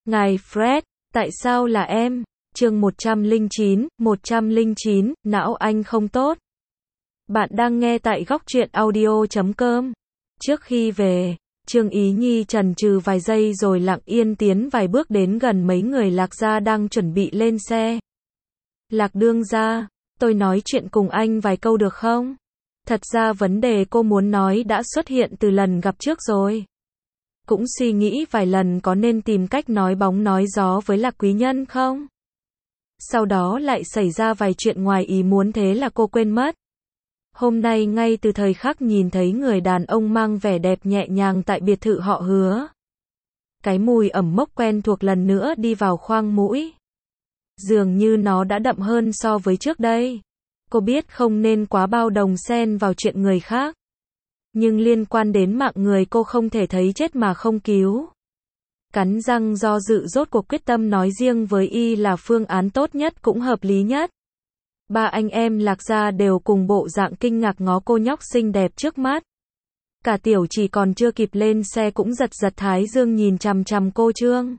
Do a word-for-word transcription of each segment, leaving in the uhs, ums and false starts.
Ngài Fred, tại sao là em? Chương một trăm lẻ chín, một trăm lẻ chín, não anh không tốt. Bạn đang nghe tại góc truyện audio chấm com. Trước khi về, Trương Ý Nhi chần chừ vài giây rồi lặng yên tiến vài bước đến gần mấy người Lạc gia đang chuẩn bị lên xe. Lạc đương gia, tôi nói chuyện cùng anh vài câu được không? Thật ra vấn đề cô muốn nói đã xuất hiện từ lần gặp trước rồi. Cũng suy nghĩ vài lần có nên tìm cách nói bóng nói gió với Lạc quý nhân không? Sau đó lại xảy ra vài chuyện ngoài ý muốn thế là cô quên mất. Hôm nay ngay từ thời khắc nhìn thấy người đàn ông mang vẻ đẹp nhẹ nhàng tại biệt thự họ Hứa. Cái mùi ẩm mốc quen thuộc lần nữa đi vào khoang mũi. Dường như nó đã đậm hơn so với trước đây. Cô biết không nên quá bao đồng xen vào chuyện người khác. Nhưng liên quan đến mạng người cô không thể thấy chết mà không cứu. Cắn răng do dự rốt cuộc quyết tâm nói riêng với y là phương án tốt nhất cũng hợp lý nhất. Ba anh em Lạc gia đều cùng bộ dạng kinh ngạc ngó cô nhóc xinh đẹp trước mắt. Cả Tiểu Chỉ còn chưa kịp lên xe cũng giật giật thái dương nhìn chằm chằm cô Trương.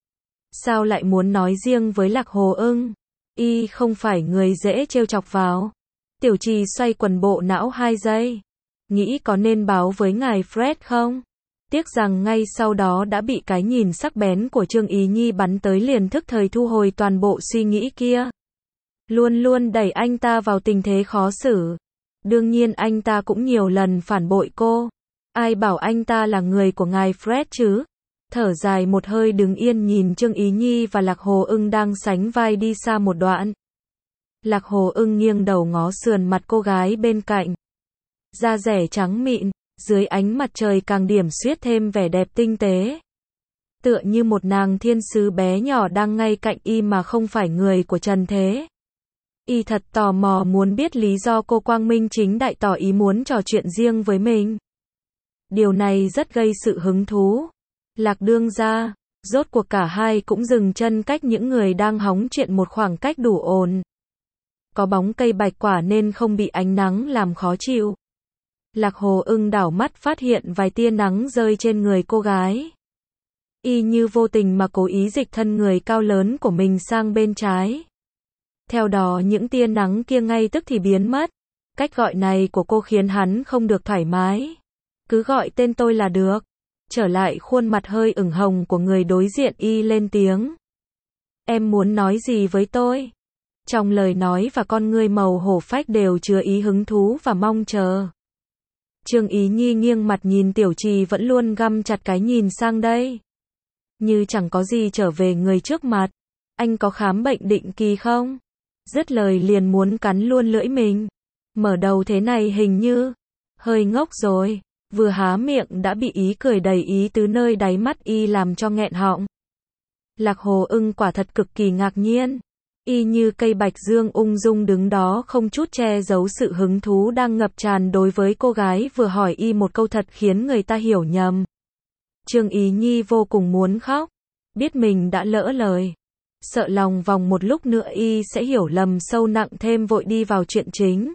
Sao lại muốn nói riêng với Lạc Hồ Ưng? Y không phải người dễ trêu chọc vào. Tiểu Trì xoay quần bộ não hai giây. Nghĩ có nên báo với ngài Fred không? Tiếc rằng ngay sau đó đã bị cái nhìn sắc bén của Trương Ý Nhi bắn tới liền thức thời thu hồi toàn bộ suy nghĩ kia. Luôn luôn đẩy anh ta vào tình thế khó xử. Đương nhiên anh ta cũng nhiều lần phản bội cô. Ai bảo anh ta là người của ngài Fred chứ? Thở dài một hơi đứng yên nhìn Trương Ý Nhi và Lạc Hồ Ưng đang sánh vai đi xa một đoạn. Lạc Hồ Ưng nghiêng đầu ngó sườn mặt cô gái bên cạnh. Da rẻ trắng mịn, dưới ánh mặt trời càng điểm xuyết thêm vẻ đẹp tinh tế. Tựa như một nàng thiên sứ bé nhỏ đang ngay cạnh y mà không phải người của trần thế. Y thật tò mò muốn biết lý do cô quang minh chính đại tỏ ý muốn trò chuyện riêng với mình. Điều này rất gây sự hứng thú. Lạc đương gia, rốt cuộc cả hai cũng dừng chân cách những người đang hóng chuyện một khoảng cách đủ ổn. Có bóng cây bạch quả nên không bị ánh nắng làm khó chịu. Lạc Hồ Ưng đảo mắt phát hiện vài tia nắng rơi trên người cô gái. Y như vô tình mà cố ý dịch thân người cao lớn của mình sang bên trái. Theo đó những tia nắng kia ngay tức thì biến mất. Cách gọi này của cô khiến hắn không được thoải mái. Cứ gọi tên tôi là được. Trở lại khuôn mặt hơi ửng hồng của người đối diện y lên tiếng. Em muốn nói gì với tôi? Trong lời nói và con ngươi màu hổ phách đều chứa ý hứng thú và mong chờ. Trương Ý Nhi nghiêng mặt nhìn Tiểu Trì vẫn luôn găm chặt cái nhìn sang đây. Như chẳng có gì trở về người trước mặt. Anh có khám bệnh định kỳ không? Dứt lời liền muốn cắn luôn lưỡi mình. Mở đầu thế này hình như hơi ngốc rồi. Vừa há miệng đã bị ý cười đầy ý tứ nơi đáy mắt y làm cho nghẹn họng. Lạc Hồ Ưng quả thật cực kỳ ngạc nhiên. Y như cây bạch dương ung dung đứng đó không chút che giấu sự hứng thú đang ngập tràn đối với cô gái vừa hỏi y một câu thật khiến người ta hiểu nhầm. Trương Ý Nhi vô cùng muốn khóc. Biết mình đã lỡ lời. Sợ lòng vòng một lúc nữa y sẽ hiểu lầm sâu nặng thêm vội đi vào chuyện chính.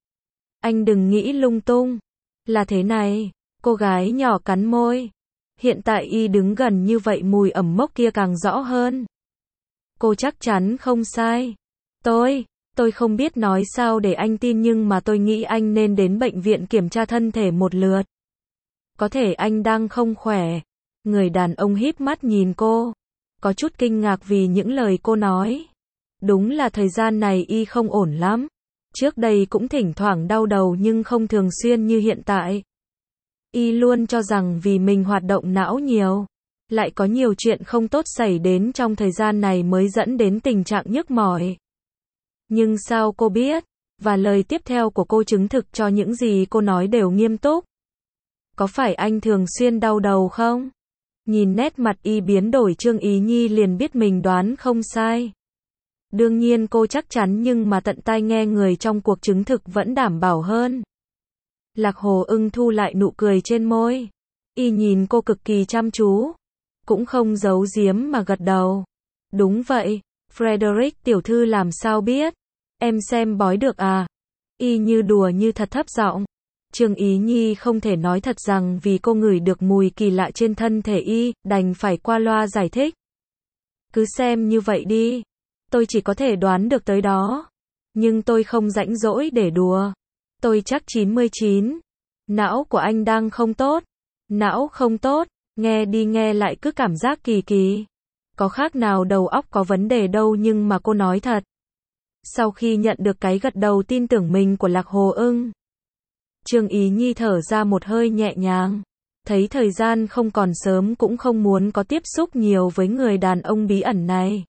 Anh đừng nghĩ lung tung. Là thế này, cô gái nhỏ cắn môi. Hiện tại y đứng gần như vậy mùi ẩm mốc kia càng rõ hơn. Cô chắc chắn không sai. Tôi, tôi không biết nói sao để anh tin nhưng mà tôi nghĩ anh nên đến bệnh viện kiểm tra thân thể một lượt. Có thể anh đang không khỏe. Người đàn ông híp mắt nhìn cô. Có chút kinh ngạc vì những lời cô nói. Đúng là thời gian này y không ổn lắm. Trước đây cũng thỉnh thoảng đau đầu nhưng không thường xuyên như hiện tại. Y luôn cho rằng vì mình hoạt động não nhiều. Lại có nhiều chuyện không tốt xảy đến trong thời gian này mới dẫn đến tình trạng nhức mỏi. Nhưng sao cô biết? Và lời tiếp theo của cô chứng thực cho những gì cô nói đều nghiêm túc. Có phải anh thường xuyên đau đầu không? Nhìn nét mặt y biến đổi Trương Ý Nhi liền biết mình đoán không sai. Đương nhiên cô chắc chắn nhưng mà tận tai nghe người trong cuộc chứng thực vẫn đảm bảo hơn. Lạc Hồ Ưng thu lại nụ cười trên môi. Y nhìn cô cực kỳ chăm chú. Cũng không giấu giếm mà gật đầu. Đúng vậy, Frederick tiểu thư làm sao biết? Em xem bói được à? Y như đùa như thật thấp giọng. Trương Ý Nhi không thể nói thật rằng vì cô ngửi được mùi kỳ lạ trên thân thể y, đành phải qua loa giải thích. Cứ xem như vậy đi. Tôi chỉ có thể đoán được tới đó. Nhưng tôi không rảnh rỗi để đùa. Tôi chắc chín mươi chín. Não của anh đang không tốt. Não không tốt, nghe đi nghe lại cứ cảm giác kỳ kỳ. Có khác nào đầu óc có vấn đề đâu nhưng mà cô nói thật. Sau khi nhận được cái gật đầu tin tưởng mình của Lạc Hồ Ưng, Trương Ý Nhi thở ra một hơi nhẹ nhàng. Thấy thời gian không còn sớm cũng không muốn có tiếp xúc nhiều với người đàn ông bí ẩn này.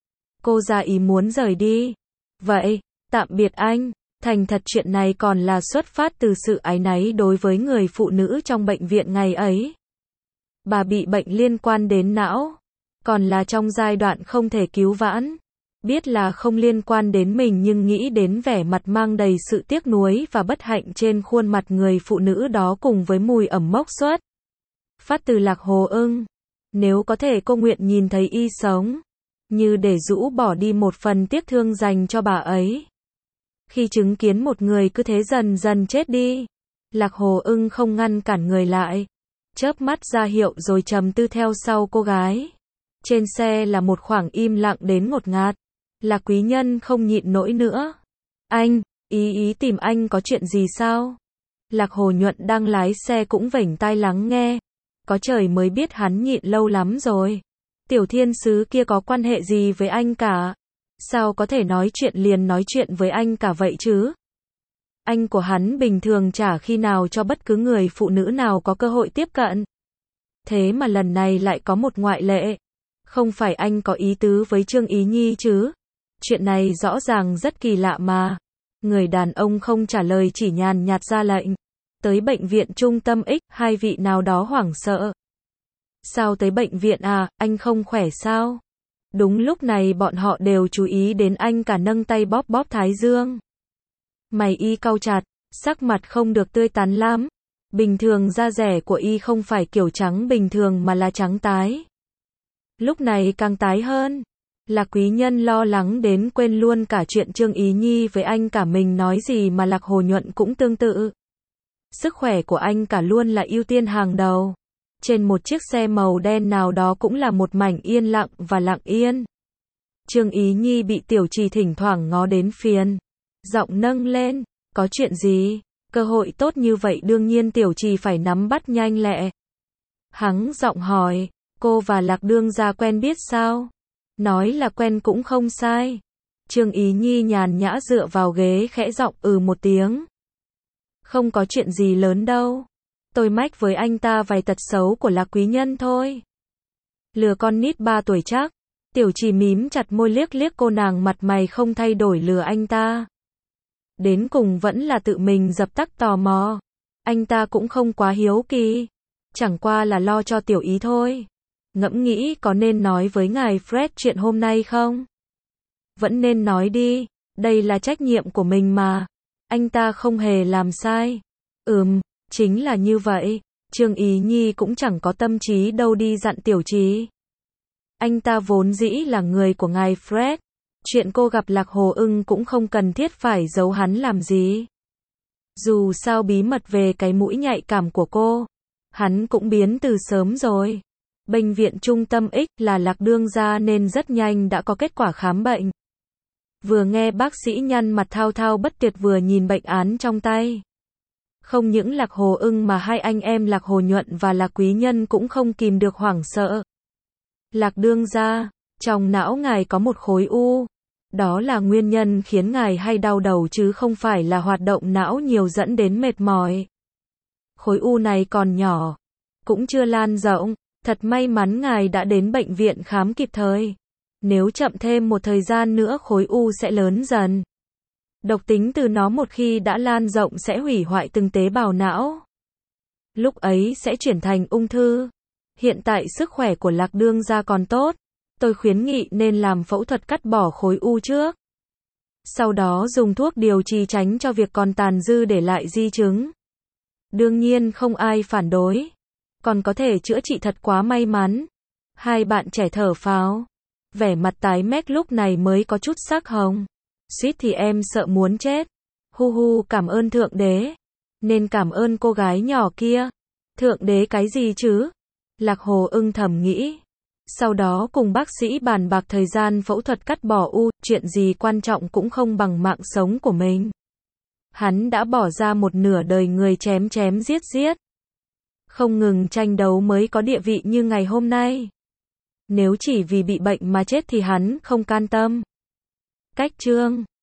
Cô ra ý muốn rời đi. Vậy, tạm biệt anh. Thành thật chuyện này còn là xuất phát từ sự áy náy đối với người phụ nữ trong bệnh viện ngày ấy. Bà bị bệnh liên quan đến não, còn là trong giai đoạn không thể cứu vãn. Biết là không liên quan đến mình nhưng nghĩ đến vẻ mặt mang đầy sự tiếc nuối và bất hạnh trên khuôn mặt người phụ nữ đó cùng với mùi ẩm mốc xuất phát từ Lạc Hồ Ưng. Nếu có thể cô nguyện nhìn thấy y sống, như để rũ bỏ đi một phần tiếc thương dành cho bà ấy. Khi chứng kiến một người cứ thế dần dần chết đi, Lạc Hồ Ưng không ngăn cản người lại, chớp mắt ra hiệu rồi trầm tư theo sau cô gái. Trên xe là một khoảng im lặng đến ngột ngạt. Lạc Quý Nhân không nhịn nổi nữa. Anh, ý ý tìm anh có chuyện gì sao? Lạc Hồ Nhuận đang lái xe cũng vểnh tai lắng nghe. Có trời mới biết hắn nhịn lâu lắm rồi. Tiểu thiên sứ kia có quan hệ gì với anh cả? Sao có thể nói chuyện liền nói chuyện với anh cả vậy chứ? Anh của hắn bình thường chả khi nào cho bất cứ người phụ nữ nào có cơ hội tiếp cận. Thế mà lần này lại có một ngoại lệ. Không phải anh có ý tứ với Trương Ý Nhi chứ? Chuyện này rõ ràng rất kỳ lạ mà. Người đàn ông không trả lời chỉ nhàn nhạt ra lệnh. Tới bệnh viện trung tâm X, hai vị nào đó hoảng sợ. Sao tới bệnh viện à, anh không khỏe sao? Đúng lúc này bọn họ đều chú ý đến anh cả nâng tay bóp bóp thái dương. Mày y cau chặt, sắc mặt không được tươi tắn lắm. Bình thường da rẻ của y không phải kiểu trắng bình thường mà là trắng tái. Lúc này càng tái hơn. Lạc Quý Nhân lo lắng đến quên luôn cả chuyện Trương Ý Nhi với anh cả mình nói gì mà Lạc Hồ Nhuận cũng tương tự. Sức khỏe của anh cả luôn là ưu tiên hàng đầu. Trên một chiếc xe màu đen nào đó cũng là một mảnh yên lặng và lặng yên. Trương Ý Nhi bị Tiểu Trì thỉnh thoảng ngó đến phiền. Giọng nâng lên, có chuyện gì? Cơ hội tốt như vậy đương nhiên Tiểu Trì phải nắm bắt nhanh lẹ. Hắn giọng hỏi, cô và Lạc đương gia quen biết sao? Nói là quen cũng không sai. Trương Ý Nhi nhàn nhã dựa vào ghế khẽ giọng ừ một tiếng. Không có chuyện gì lớn đâu. Tôi mách với anh ta vài tật xấu của Lạc Quý Nhân thôi. Lừa con nít ba tuổi chắc. Tiểu Trì mím chặt môi liếc liếc cô nàng mặt mày không thay đổi lừa anh ta. Đến cùng vẫn là tự mình dập tắt tò mò. Anh ta cũng không quá hiếu kỳ. Chẳng qua là lo cho Tiểu Ý thôi. Ngẫm nghĩ có nên nói với ngài Fred chuyện hôm nay không? Vẫn nên nói đi. Đây là trách nhiệm của mình mà. Anh ta không hề làm sai. Ừm, chính là như vậy. Trương Ý Nhi cũng chẳng có tâm trí đâu đi dặn Tiểu Trì. Anh ta vốn dĩ là người của ngài Fred. Chuyện cô gặp Lạc Hồ Ưng cũng không cần thiết phải giấu hắn làm gì. Dù sao bí mật về cái mũi nhạy cảm của cô, hắn cũng biến từ sớm rồi. Bệnh viện trung tâm X là Lạc đương gia nên rất nhanh đã có kết quả khám bệnh. Vừa nghe bác sĩ nhăn mặt thao thao bất tuyệt vừa nhìn bệnh án trong tay. Không những Lạc Hồ Ưng mà hai anh em Lạc Hồ Nhuận và Lạc Quý Nhân cũng không kìm được hoảng sợ. Lạc đương gia, trong não ngài có một khối u. Đó là nguyên nhân khiến ngài hay đau đầu chứ không phải là hoạt động não nhiều dẫn đến mệt mỏi. Khối u này còn nhỏ, cũng chưa lan rộng. Thật may mắn ngài đã đến bệnh viện khám kịp thời. Nếu chậm thêm một thời gian nữa khối u sẽ lớn dần. Độc tính từ nó một khi đã lan rộng sẽ hủy hoại từng tế bào não. Lúc ấy sẽ chuyển thành ung thư. Hiện tại sức khỏe của Lạc đương gia còn tốt. Tôi khuyến nghị nên làm phẫu thuật cắt bỏ khối u trước. Sau đó dùng thuốc điều trị tránh cho việc còn tàn dư để lại di chứng. Đương nhiên không ai phản đối. Còn có thể chữa trị thật quá may mắn. Hai bạn trẻ thở phào. Vẻ mặt tái mét lúc này mới có chút sắc hồng. Suýt thì em sợ muốn chết. Hu hu cảm ơn Thượng Đế. Nên cảm ơn cô gái nhỏ kia. Thượng Đế cái gì chứ? Lạc Hồ Ưng thầm nghĩ. Sau đó cùng bác sĩ bàn bạc thời gian phẫu thuật cắt bỏ u, chuyện gì quan trọng cũng không bằng mạng sống của mình. Hắn đã bỏ ra một nửa đời người chém chém giết giết. Không ngừng tranh đấu mới có địa vị như ngày hôm nay. Nếu chỉ vì bị bệnh mà chết thì hắn không can tâm. Cách chương